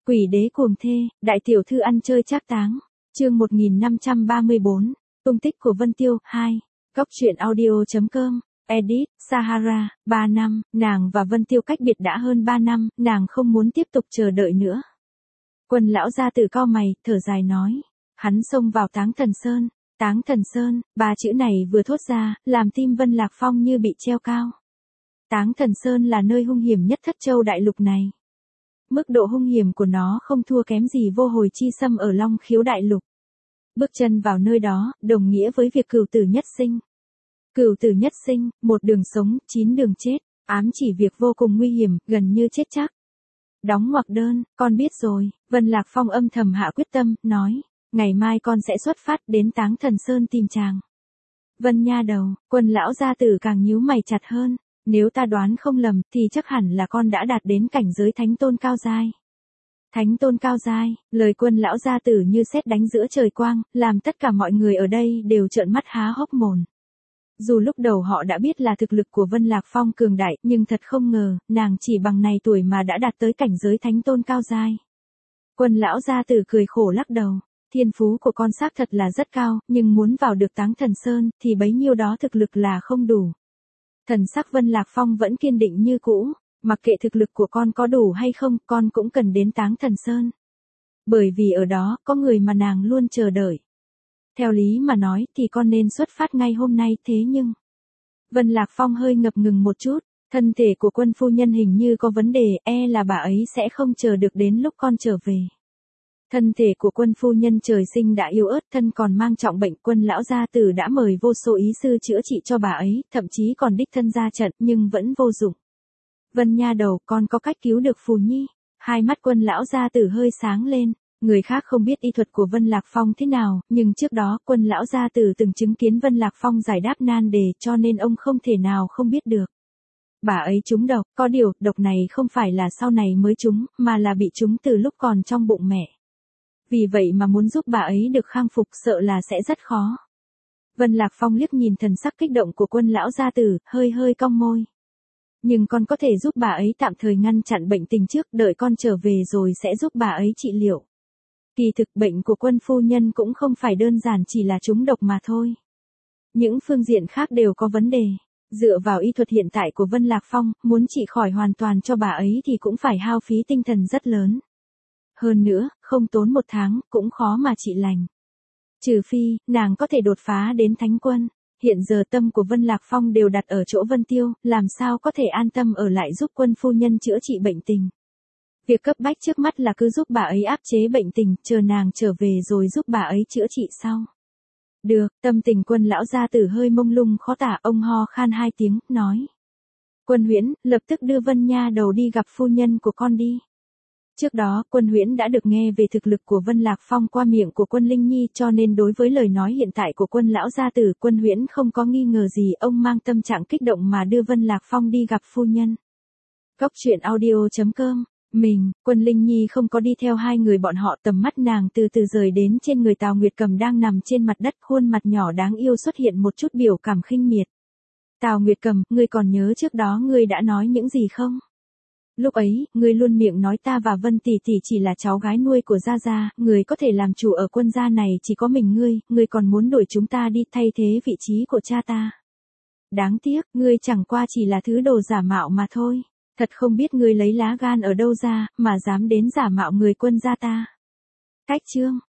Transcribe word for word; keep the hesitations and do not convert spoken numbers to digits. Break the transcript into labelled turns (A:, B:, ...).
A: Quỷ đế cuồng thê, đại tiểu thư ăn chơi trác táng. Chương một nghìn năm trăm ba mươi bốn, tung tích của Vân Tiêu, hai. Góc truyện audio chấm com. Edit, Sahara, ba năm, nàng và Vân Tiêu cách biệt đã hơn ba năm, nàng không muốn tiếp tục chờ đợi nữa. Quân lão gia tử cau mày, thở dài nói. Hắn xông vào Táng Thần Sơn. Táng Thần Sơn, ba chữ này vừa thốt ra, làm tim Vân Lạc Phong như bị treo cao. Táng Thần Sơn là nơi hung hiểm nhất thất châu đại lục này. Mức độ hung hiểm của nó không thua kém gì vô hồi chi xâm ở Long Khiếu đại lục. Bước chân vào nơi đó, đồng nghĩa với việc cửu tử nhất sinh. Cửu tử nhất sinh, một đường sống, chín đường chết, ám chỉ việc vô cùng nguy hiểm, gần như chết chắc. Đóng ngoặc đơn, con biết rồi, Vân Lạc Phong âm thầm hạ quyết tâm, nói, ngày mai con sẽ xuất phát đến Táng Thần Sơn tìm chàng. Vân nha đầu, Quân lão gia tử càng nhíu mày chặt hơn. Nếu ta đoán không lầm, thì chắc hẳn là con đã đạt đến cảnh giới thánh tôn cao giai. Thánh tôn cao giai, lời Quân lão gia tử như sét đánh giữa trời quang, làm tất cả mọi người ở đây đều trợn mắt há hốc mồm. Dù lúc đầu họ đã biết là thực lực của Vân Lạc Phong cường đại, nhưng thật không ngờ, nàng chỉ bằng này tuổi mà đã đạt tới cảnh giới thánh tôn cao giai. Quân lão gia tử cười khổ lắc đầu, thiên phú của con xác thật là rất cao, nhưng muốn vào được Táng Thần Sơn, thì bấy nhiêu đó thực lực là không đủ. Thần sắc Vân Lạc Phong vẫn kiên định như cũ, mặc kệ thực lực của con có đủ hay không, con cũng cần đến Táng Thần Sơn. Bởi vì ở đó, có người mà nàng luôn chờ đợi. Theo lý mà nói thì con nên xuất phát ngay hôm nay, thế nhưng... Vân Lạc Phong hơi ngập ngừng một chút, thân thể của Quân phu nhân hình như có vấn đề, e là bà ấy sẽ không chờ được đến lúc con trở về. Thân thể của Quân phu nhân trời sinh đã yếu ớt, thân còn mang trọng bệnh. Quân lão gia tử đã mời vô số ý sư chữa trị cho bà ấy, thậm chí còn đích thân ra trận, nhưng vẫn vô dụng. Vân nha đầu, con có cách cứu được Phù Nhi. Hai mắt Quân lão gia tử hơi sáng lên. Người khác không biết y thuật của Vân Lạc Phong thế nào, nhưng trước đó Quân lão gia tử từng chứng kiến Vân Lạc Phong giải đáp nan đề, cho nên ông không thể nào không biết được. Bà ấy trúng độc, có điều, độc này không phải là sau này mới trúng, mà là bị trúng từ lúc còn trong bụng mẹ. Vì vậy mà muốn giúp bà ấy được khang phục sợ là sẽ rất khó. Vân Lạc Phong liếc nhìn thần sắc kích động của Quân lão gia tử, hơi hơi cong môi. Nhưng con có thể giúp bà ấy tạm thời ngăn chặn bệnh tình trước, đợi con trở về rồi sẽ giúp bà ấy trị liệu. Kỳ thực bệnh của Quân phu nhân cũng không phải đơn giản chỉ là trúng độc mà thôi. Những phương diện khác đều có vấn đề. Dựa vào y thuật hiện tại của Vân Lạc Phong, muốn trị khỏi hoàn toàn cho bà ấy thì cũng phải hao phí tinh thần rất lớn. Hơn nữa, không tốn một tháng, cũng khó mà trị lành. Trừ phi, nàng có thể đột phá đến thánh quân. Hiện giờ tâm của Vân Lạc Phong đều đặt ở chỗ Vân Tiêu, làm sao có thể an tâm ở lại giúp Quân phu nhân chữa trị bệnh tình. Việc cấp bách trước mắt là cứ giúp bà ấy áp chế bệnh tình, chờ nàng trở về rồi giúp bà ấy chữa trị sau. Được, tâm tình Quân lão gia tử hơi mông lung khó tả, ông ho khan hai tiếng, nói. Quân Huyễn, lập tức đưa Vân nha đầu đi gặp phu nhân của con đi. Trước đó, Quân Huyễn đã được nghe về thực lực của Vân Lạc Phong qua miệng của Quân Linh Nhi, cho nên đối với lời nói hiện tại của Quân lão gia tử, Quân Huyễn không có nghi ngờ gì, ông mang tâm trạng kích động mà đưa Vân Lạc Phong đi gặp phu nhân. Góc truyện audio chấm com. Mình, Quân Linh Nhi không có đi theo hai người bọn họ, tầm mắt nàng từ từ rời đến trên người Tào Nguyệt Cầm đang nằm trên mặt đất, khuôn mặt nhỏ đáng yêu xuất hiện một chút biểu cảm khinh miệt. Tào Nguyệt Cầm, ngươi còn nhớ trước đó ngươi đã nói những gì không? Lúc ấy, ngươi luôn miệng nói ta và Vân tỷ tỷ chỉ là cháu gái nuôi của Gia Gia, người có thể làm chủ ở Quân gia này chỉ có mình ngươi, ngươi còn muốn đuổi chúng ta đi thay thế vị trí của cha ta. Đáng tiếc, ngươi chẳng qua chỉ là thứ đồ giả mạo mà thôi. Thật không biết ngươi lấy lá gan ở đâu ra, mà dám đến giả mạo người Quân gia ta. Cách chương,